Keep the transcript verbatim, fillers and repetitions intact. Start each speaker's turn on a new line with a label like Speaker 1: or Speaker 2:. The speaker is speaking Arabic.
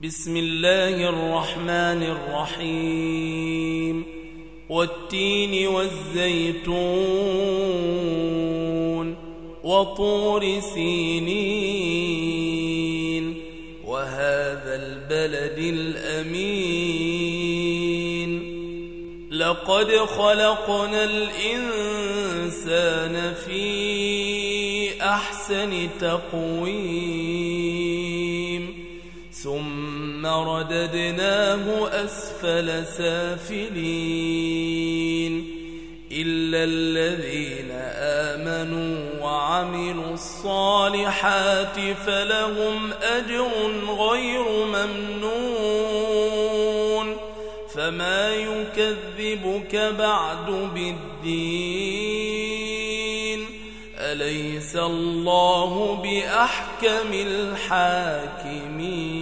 Speaker 1: بسم الله الرحمن الرحيم والتين والزيتون وطور سينين وهذا البلد الأمين لقد خلقنا الإنسان في أحسن تقويم ثم رددناه أسفل سافلين إلا الذين آمنوا وعملوا الصالحات فلهم أجر غير ممنون فما يكذبك بعد بالدين أليس الله بأحكم الحاكمين